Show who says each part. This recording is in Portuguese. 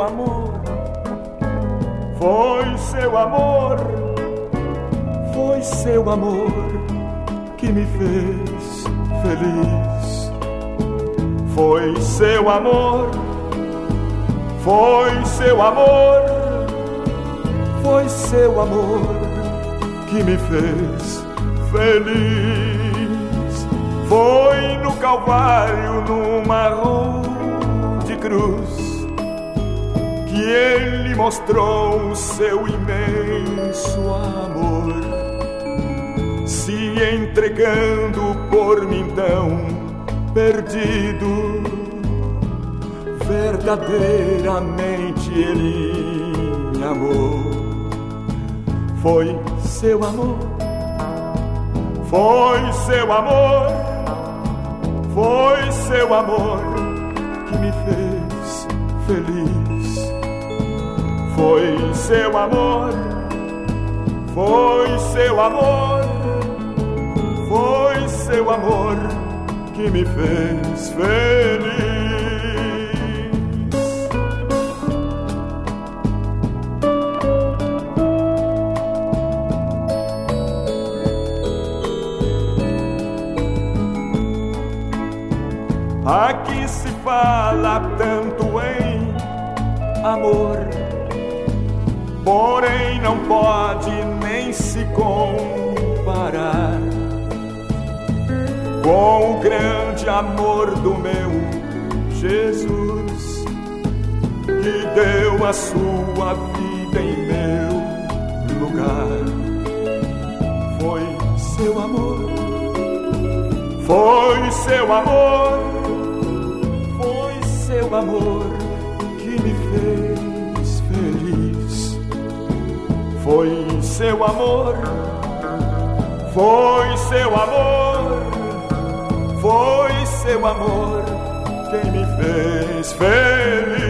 Speaker 1: amor, foi seu amor, foi seu amor que me fez feliz. Foi seu amor, foi seu amor, foi seu amor que me fez feliz. Foi no Calvário, numa rude cruz, que ele mostrou o seu imenso amor, se entregando por mim tão perdido. Verdadeiramente ele me amou. Foi seu amor, foi seu amor, foi seu amor que me fez feliz. Foi seu amor, foi seu amor, foi seu amor que me fez feliz. Aqui se fala tanto em amor, porém não pode nem se comparar com o grande amor do meu Jesus, que deu a sua vida em meu lugar. Foi seu amor, foi seu amor, foi seu amor que me fez feliz. Foi seu amor, foi seu amor, foi seu amor quem me fez feliz.